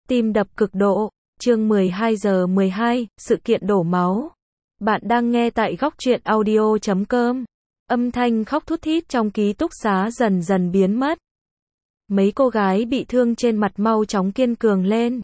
Tim đập cực độ, chương 12 giờ 12, sự kiện đổ máu. Bạn đang nghe tại góc truyện audio.com. Âm thanh khóc thút thít trong ký túc xá dần dần biến mất. Mấy cô gái bị thương trên mặt mau chóng kiên cường lên.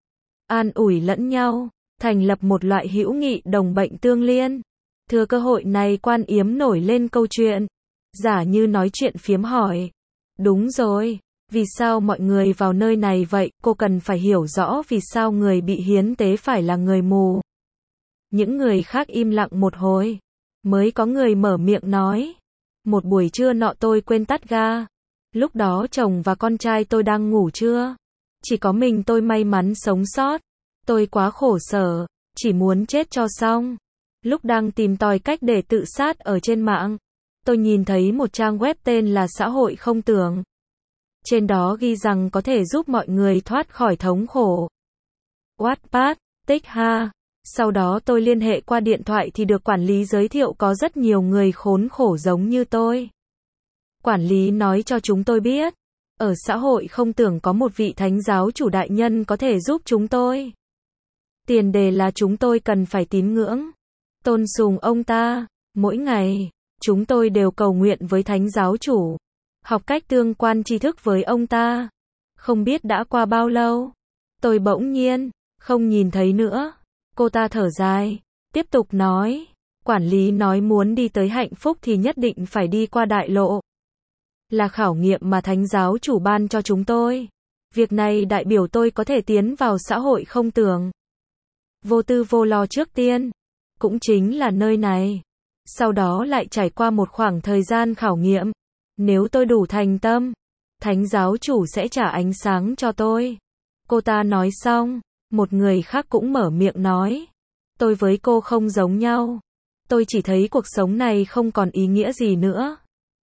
An ủi lẫn nhau, thành lập một loại hữu nghị đồng bệnh tương liên. Thừa cơ hội này Quan Yếm nổi lên câu chuyện. Giả như nói chuyện phiếm hỏi. Đúng rồi. Vì sao mọi người vào nơi này vậy? Cô cần phải hiểu rõ vì sao người bị hiến tế phải là người mù. Những người khác im lặng một hồi. Mới có người mở miệng nói. Một buổi trưa nọ tôi quên tắt ga. Lúc đó chồng và con trai tôi đang ngủ trưa. Chỉ có mình tôi may mắn sống sót. Tôi quá khổ sở, chỉ muốn chết cho xong. Lúc đang tìm tòi cách để tự sát ở trên mạng, tôi nhìn thấy một trang web tên là Xã hội không tưởng. Trên đó ghi rằng có thể giúp mọi người thoát khỏi thống khổ. Wattpad, tích ha. Sau đó tôi liên hệ qua điện thoại thì được quản lý giới thiệu có rất nhiều người khốn khổ giống như tôi. Quản lý nói cho chúng tôi biết, ở xã hội không tưởng có một vị thánh giáo chủ đại nhân có thể giúp chúng tôi. Tiền đề là chúng tôi cần phải tín ngưỡng, tôn sùng ông ta. Mỗi ngày, chúng tôi đều cầu nguyện với thánh giáo chủ, học cách tương quan tri thức với ông ta. Không biết đã qua bao lâu, tôi bỗng nhiên không nhìn thấy nữa. Cô ta thở dài, tiếp tục nói, quản lý nói muốn đi tới hạnh phúc thì nhất định phải đi qua đại lộ. Là khảo nghiệm mà thánh giáo chủ ban cho chúng tôi. Việc này đại biểu tôi có thể tiến vào xã hội không tưởng. Vô tư vô lo trước tiên, cũng chính là nơi này. Sau đó lại trải qua một khoảng thời gian khảo nghiệm. Nếu tôi đủ thành tâm, thánh giáo chủ sẽ trả ánh sáng cho tôi. Cô ta nói xong, một người khác cũng mở miệng nói. Tôi với cô không giống nhau. Tôi chỉ thấy cuộc sống này không còn ý nghĩa gì nữa.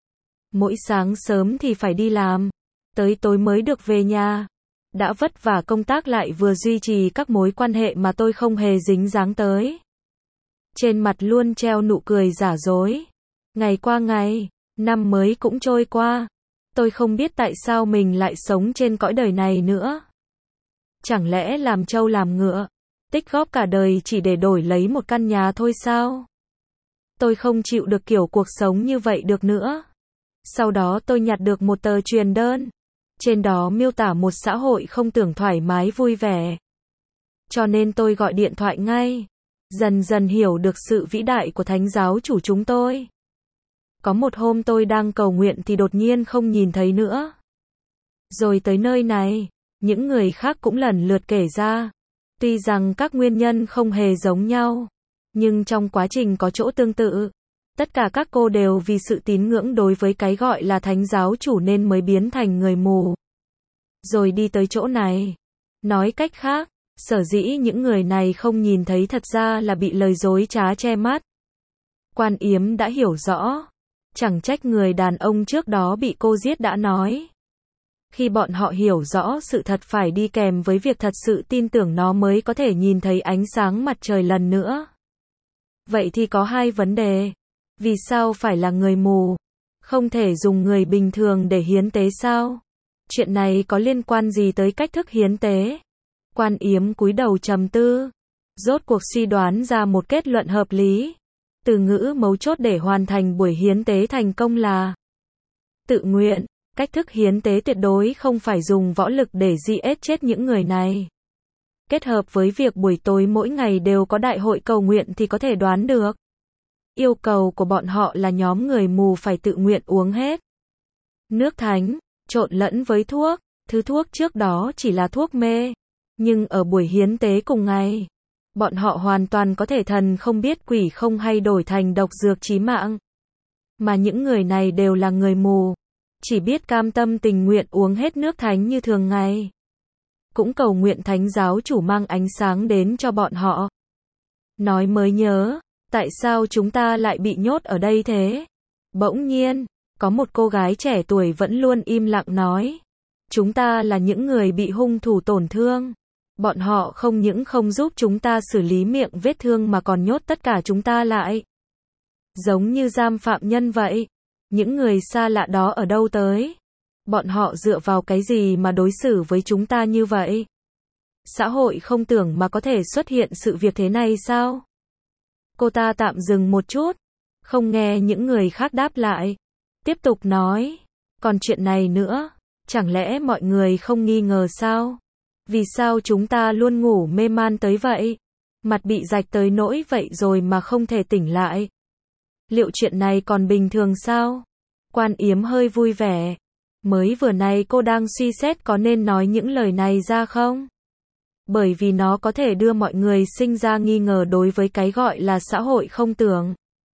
Mỗi sáng sớm thì phải đi làm, tới tối mới được về nhà. Đã vất vả công tác lại vừa duy trì các mối quan hệ mà tôi không hề dính dáng tới. Trên mặt luôn treo nụ cười giả dối. Ngày qua ngày, năm mới cũng trôi qua. Tôi không biết tại sao mình lại sống trên cõi đời này nữa. Chẳng lẽ làm trâu làm ngựa, tích góp cả đời chỉ để đổi lấy một căn nhà thôi sao? Tôi không chịu được kiểu cuộc sống như vậy được nữa. Sau đó tôi nhặt được một tờ truyền đơn. Trên đó miêu tả một xã hội không tưởng thoải mái vui vẻ. Cho nên tôi gọi điện thoại ngay. Dần dần hiểu được sự vĩ đại của thánh giáo chủ chúng tôi. Có một hôm tôi đang cầu nguyện thì đột nhiên không nhìn thấy nữa. Rồi tới nơi này, những người khác cũng lần lượt kể ra. Tuy rằng các nguyên nhân không hề giống nhau, nhưng trong quá trình có chỗ tương tự. Tất cả các cô đều vì sự tín ngưỡng đối với cái gọi là thánh giáo chủ nên mới biến thành người mù. Rồi đi tới chỗ này. Nói cách khác, sở dĩ những người này không nhìn thấy thật ra là bị lời dối trá che mắt. Quan Yếm đã hiểu rõ. Chẳng trách người đàn ông trước đó bị cô giết đã nói. Khi bọn họ hiểu rõ sự thật phải đi kèm với việc thật sự tin tưởng nó mới có thể nhìn thấy ánh sáng mặt trời lần nữa. Vậy thì có hai vấn đề. Vì sao phải là người mù? Không thể dùng người bình thường để hiến tế sao? Chuyện này có liên quan gì tới cách thức hiến tế? Quan Yếm cúi đầu trầm tư. Rốt cuộc suy đoán ra một kết luận hợp lý. Từ ngữ mấu chốt để hoàn thành buổi hiến tế thành công là tự nguyện. Cách thức hiến tế tuyệt đối không phải dùng võ lực để giết chết những người này. Kết hợp với việc buổi tối mỗi ngày đều có đại hội cầu nguyện thì có thể đoán được. Yêu cầu của bọn họ là nhóm người mù phải tự nguyện uống hết nước thánh, trộn lẫn với thuốc. Thứ thuốc trước đó chỉ là thuốc mê. Nhưng ở buổi hiến tế cùng ngày, bọn họ hoàn toàn có thể thần không biết quỷ không hay đổi thành độc dược chí mạng. Mà những người này đều là người mù. Chỉ biết cam tâm tình nguyện uống hết nước thánh như thường ngày. Cũng cầu nguyện thánh giáo chủ mang ánh sáng đến cho bọn họ. Nói mới nhớ, tại sao chúng ta lại bị nhốt ở đây thế? Bỗng nhiên, có một cô gái trẻ tuổi vẫn luôn im lặng nói. Chúng ta là những người bị hung thủ tổn thương. Bọn họ không những không giúp chúng ta xử lý miệng vết thương mà còn nhốt tất cả chúng ta lại. Giống như giam phạm nhân vậy. Những người xa lạ đó ở đâu tới? Bọn họ dựa vào cái gì mà đối xử với chúng ta như vậy? Xã hội không tưởng mà có thể xuất hiện sự việc thế này sao? Cô ta tạm dừng một chút, không nghe những người khác đáp lại. Tiếp tục nói, còn chuyện này nữa, chẳng lẽ mọi người không nghi ngờ sao? Vì sao chúng ta luôn ngủ mê man tới vậy? Mặt bị rạch tới nỗi vậy rồi mà không thể tỉnh lại. Liệu chuyện này còn bình thường sao? Quan Yếm hơi vui vẻ. Mới vừa này cô đang suy xét có nên nói những lời này ra không? Bởi vì nó có thể đưa mọi người sinh ra nghi ngờ đối với cái gọi là xã hội không tưởng.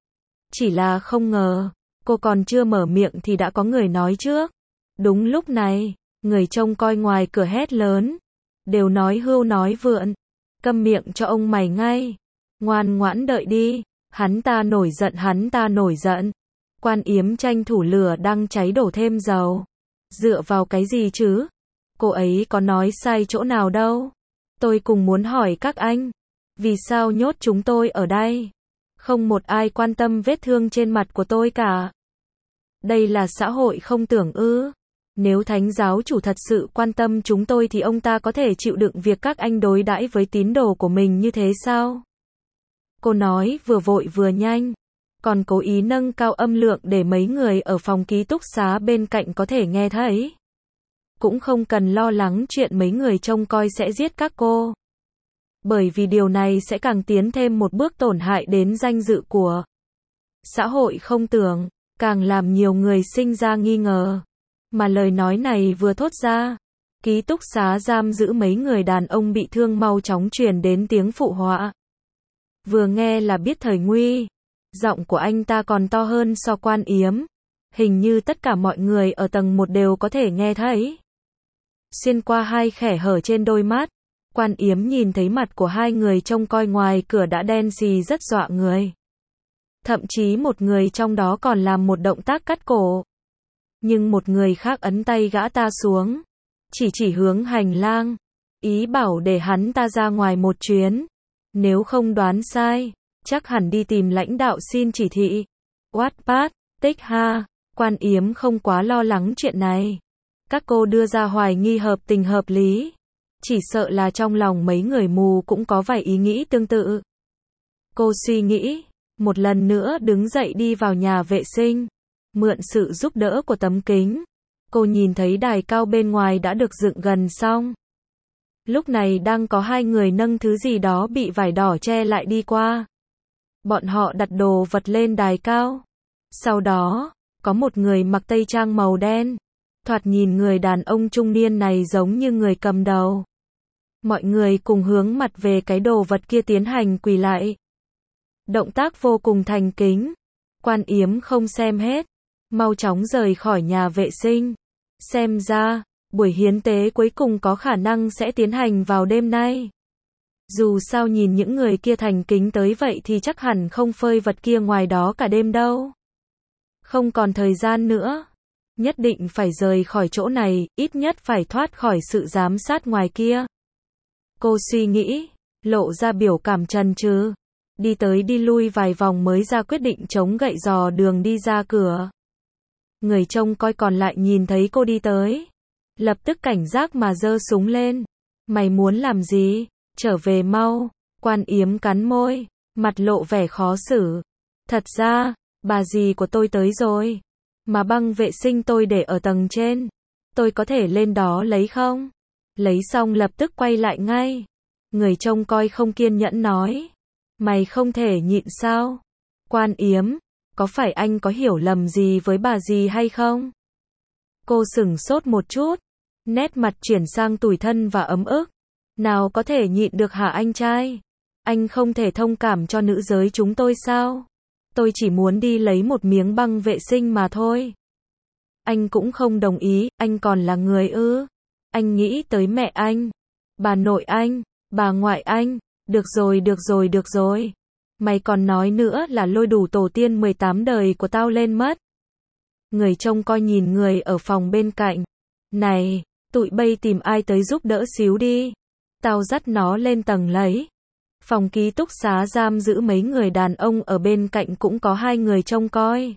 Chỉ là không ngờ, cô còn chưa mở miệng thì đã có người nói trước. Đúng lúc này, người trông coi ngoài cửa hét lớn. Đều nói hưu nói vượn. Câm miệng cho ông mày ngay. Ngoan ngoãn đợi đi. Hắn ta nổi giận, hắn ta nổi giận. Quan Yếm tranh thủ lửa đang cháy đổ thêm dầu. Dựa vào cái gì chứ? Cô ấy có nói sai chỗ nào đâu. Tôi cùng muốn hỏi các anh. Vì sao nhốt chúng tôi ở đây? Không một ai quan tâm vết thương trên mặt của tôi cả. Đây là xã hội không tưởng ư? Nếu thánh giáo chủ thật sự quan tâm chúng tôi thì ông ta có thể chịu đựng việc các anh đối đãi với tín đồ của mình như thế sao? Cô nói vừa vội vừa nhanh, còn cố ý nâng cao âm lượng để mấy người ở phòng ký túc xá bên cạnh có thể nghe thấy. Cũng không cần lo lắng chuyện mấy người trông coi sẽ giết các cô. Bởi vì điều này sẽ càng tiến thêm một bước tổn hại đến danh dự của xã hội không tưởng, càng làm nhiều người sinh ra nghi ngờ. Mà lời nói này vừa thốt ra, ký túc xá giam giữ mấy người đàn ông bị thương mau chóng truyền đến tiếng phụ họa. Vừa nghe là biết thời nguy. Giọng của anh ta còn to hơn so Quan Yếm. Hình như tất cả mọi người ở tầng 1 đều có thể nghe thấy. Xuyên qua hai khe hở trên đôi mắt, Quan Yếm nhìn thấy mặt của hai người trông coi ngoài cửa đã đen xì rất dọa người. Thậm chí một người trong đó còn làm một động tác cắt cổ. Nhưng một người khác ấn tay gã ta xuống. Chỉ hướng hành lang. Ý bảo để hắn ta ra ngoài một chuyến. Nếu không đoán sai, chắc hẳn đi tìm lãnh đạo xin chỉ thị. Wattpad, tích ha. Quan Yếm không quá lo lắng chuyện này. Các cô đưa ra hoài nghi hợp tình hợp lý. Chỉ sợ là trong lòng mấy người mù cũng có vài ý nghĩ tương tự. Cô suy nghĩ, một lần nữa đứng dậy đi vào nhà vệ sinh. Mượn sự giúp đỡ của tấm kính, cô nhìn thấy đài cao bên ngoài đã được dựng gần xong. Lúc này đang có hai người nâng thứ gì đó bị vải đỏ che lại đi qua. Bọn họ đặt đồ vật lên đài cao. Sau đó, có một người mặc tây trang màu đen. Thoạt nhìn người đàn ông trung niên này giống như người cầm đầu. Mọi người cùng hướng mặt về cái đồ vật kia tiến hành quỳ lại. Động tác vô cùng thành kính. Quan Yếm không xem hết. Mau chóng rời khỏi nhà vệ sinh. Xem ra, buổi hiến tế cuối cùng có khả năng sẽ tiến hành vào đêm nay. Dù sao nhìn những người kia thành kính tới vậy thì chắc hẳn không phơi vật kia ngoài đó cả đêm đâu. Không còn thời gian nữa. Nhất định phải rời khỏi chỗ này, ít nhất phải thoát khỏi sự giám sát ngoài kia. Cô suy nghĩ, lộ ra biểu cảm chần chừ. Đi tới đi lui vài vòng mới ra quyết định chống gậy dò đường đi ra cửa. Người trông coi còn lại nhìn thấy cô đi tới. Lập tức cảnh giác mà giơ súng lên. Mày muốn làm gì? Trở về mau. Quan Yếm cắn môi, mặt lộ vẻ khó xử. Thật ra, bà dì của tôi tới rồi. Mà băng vệ sinh tôi để ở tầng trên. Tôi có thể lên đó lấy không? Lấy xong lập tức quay lại ngay. Người trông coi không kiên nhẫn nói. Mày không thể nhịn sao? Quan Yếm, có phải anh có hiểu lầm gì với bà dì hay không? Cô sửng sốt một chút. Nét mặt chuyển sang tủi thân và ấm ức. Nào có thể nhịn được hả anh trai? Anh không thể thông cảm cho nữ giới chúng tôi sao? Tôi chỉ muốn đi lấy một miếng băng vệ sinh mà thôi. Anh cũng không đồng ý, anh còn là người ư? Anh nghĩ tới mẹ anh, bà nội anh, bà ngoại anh. Được rồi, được rồi, được rồi. Mày còn nói nữa là lôi đủ tổ tiên 18 đời của tao lên mất. Người trông coi nhìn người ở phòng bên cạnh. Này, tụi bay tìm ai tới giúp đỡ xíu đi. Tao dắt nó lên tầng lấy. Phòng ký túc xá giam giữ mấy người đàn ông ở bên cạnh cũng có hai người trông coi.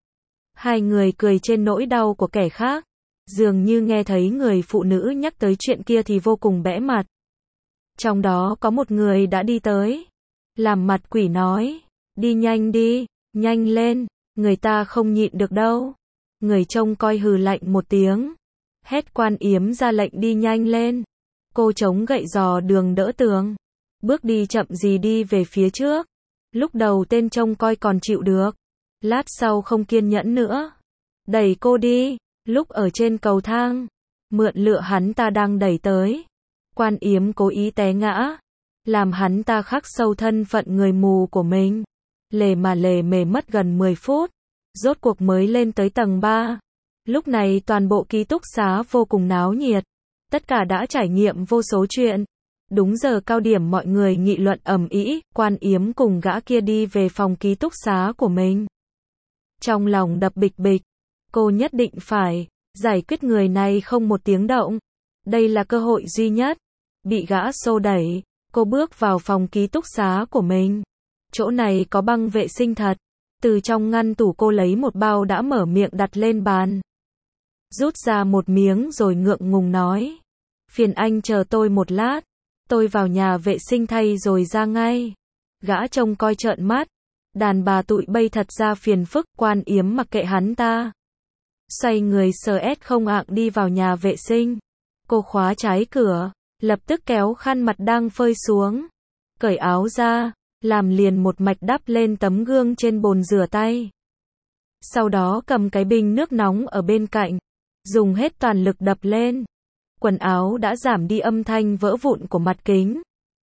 Hai người cười trên nỗi đau của kẻ khác. Dường như nghe thấy người phụ nữ nhắc tới chuyện kia thì vô cùng bẽ mặt. Trong đó có một người đã đi tới. Làm mặt quỷ nói, đi nhanh lên, người ta không nhịn được đâu. Người trông coi hừ lạnh một tiếng. Hét Quan Yếm ra lệnh đi nhanh lên. Cô chống gậy dò đường đỡ tường. Bước đi chậm gì đi về phía trước. Lúc đầu tên trông coi còn chịu được. Lát sau không kiên nhẫn nữa. Đẩy cô đi. Lúc ở trên cầu thang, mượn lựa hắn ta đang đẩy tới. Quan Yếm cố ý té ngã. Làm hắn ta khắc sâu thân phận người mù của mình. Lề mề mất gần 10 phút. Rốt cuộc mới lên tới tầng 3. Lúc này toàn bộ ký túc xá vô cùng náo nhiệt. Tất cả đã trải nghiệm vô số chuyện. Đúng giờ cao điểm mọi người nghị luận ầm ĩ, Quan Yếm cùng gã kia đi về phòng ký túc xá của mình. Trong lòng đập bịch bịch, cô nhất định phải giải quyết người này không một tiếng động. Đây là cơ hội duy nhất. Bị gã xô đẩy, cô bước vào phòng ký túc xá của mình. Chỗ này có băng vệ sinh thật. Từ trong ngăn tủ cô lấy một bao đã mở miệng đặt lên bàn. Rút ra một miếng rồi ngượng ngùng nói. Phiền anh chờ tôi một lát. Tôi vào nhà vệ sinh thay rồi ra ngay. Gã trông coi trợn mắt. Đàn bà tụi bây thật ra phiền phức. Quan Yếm mặc kệ hắn ta. Xoay người không ạng đi vào nhà vệ sinh. Cô khóa trái cửa. Lập tức kéo khăn mặt đang phơi xuống. Cởi áo ra. Làm liền một mạch đắp lên tấm gương trên bồn rửa tay. Sau đó cầm cái bình nước nóng ở bên cạnh. Dùng hết toàn lực đập lên. Quần áo đã giảm đi âm thanh vỡ vụn của mặt kính.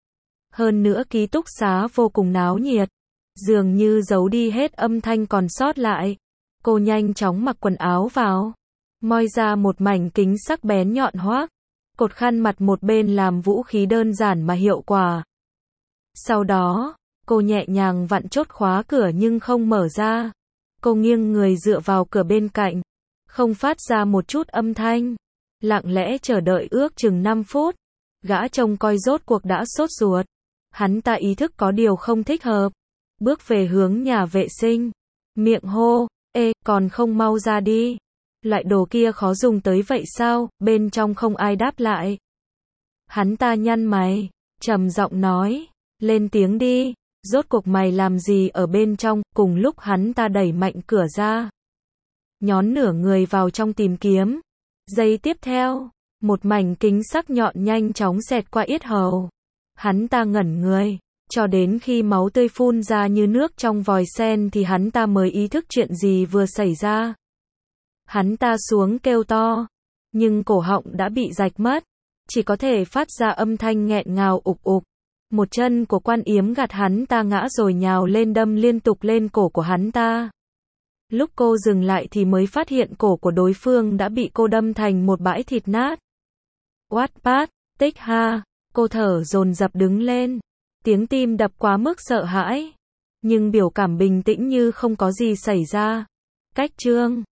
Hơn nữa ký túc xá vô cùng náo nhiệt. Dường như giấu đi hết âm thanh còn sót lại. Cô nhanh chóng mặc quần áo vào. Moi ra một mảnh kính sắc bén nhọn hoác. Cột khăn mặt một bên làm vũ khí đơn giản mà hiệu quả. Sau đó, cô nhẹ nhàng vặn chốt khóa cửa nhưng không mở ra. Cô nghiêng người dựa vào cửa bên cạnh. Không phát ra một chút âm thanh. Lặng lẽ chờ đợi ước chừng 5 phút. Gã trông coi rốt cuộc đã sốt ruột. Hắn ta ý thức có điều không thích hợp. Bước về hướng nhà vệ sinh. Miệng hô, ê, còn không mau ra đi. Loại đồ kia khó dùng tới vậy sao? Bên trong không ai đáp lại. Hắn ta nhăn mày, trầm giọng nói, lên tiếng đi. Rốt cuộc mày làm gì ở bên trong? Cùng lúc hắn ta đẩy mạnh cửa ra. Nhón nửa người vào trong tìm kiếm. Giây tiếp theo, một mảnh kính sắc nhọn nhanh chóng xẹt qua yết hầu. Hắn ta ngẩn người, cho đến khi máu tươi phun ra như nước trong vòi sen thì hắn ta mới ý thức chuyện gì vừa xảy ra. Hắn ta xuống kêu to, nhưng cổ họng đã bị rạch mất, chỉ có thể phát ra âm thanh nghẹn ngào ục ục. Một chân của Quan Yếm gạt hắn ta ngã rồi nhào lên đâm liên tục lên cổ của hắn ta. Lúc cô dừng lại thì mới phát hiện cổ của đối phương đã bị cô đâm thành một bãi thịt nát. Wattpad, tích ha, cô thở dồn dập đứng lên. Tiếng tim đập quá mức sợ hãi. Nhưng biểu cảm bình tĩnh như không có gì xảy ra. Cách chương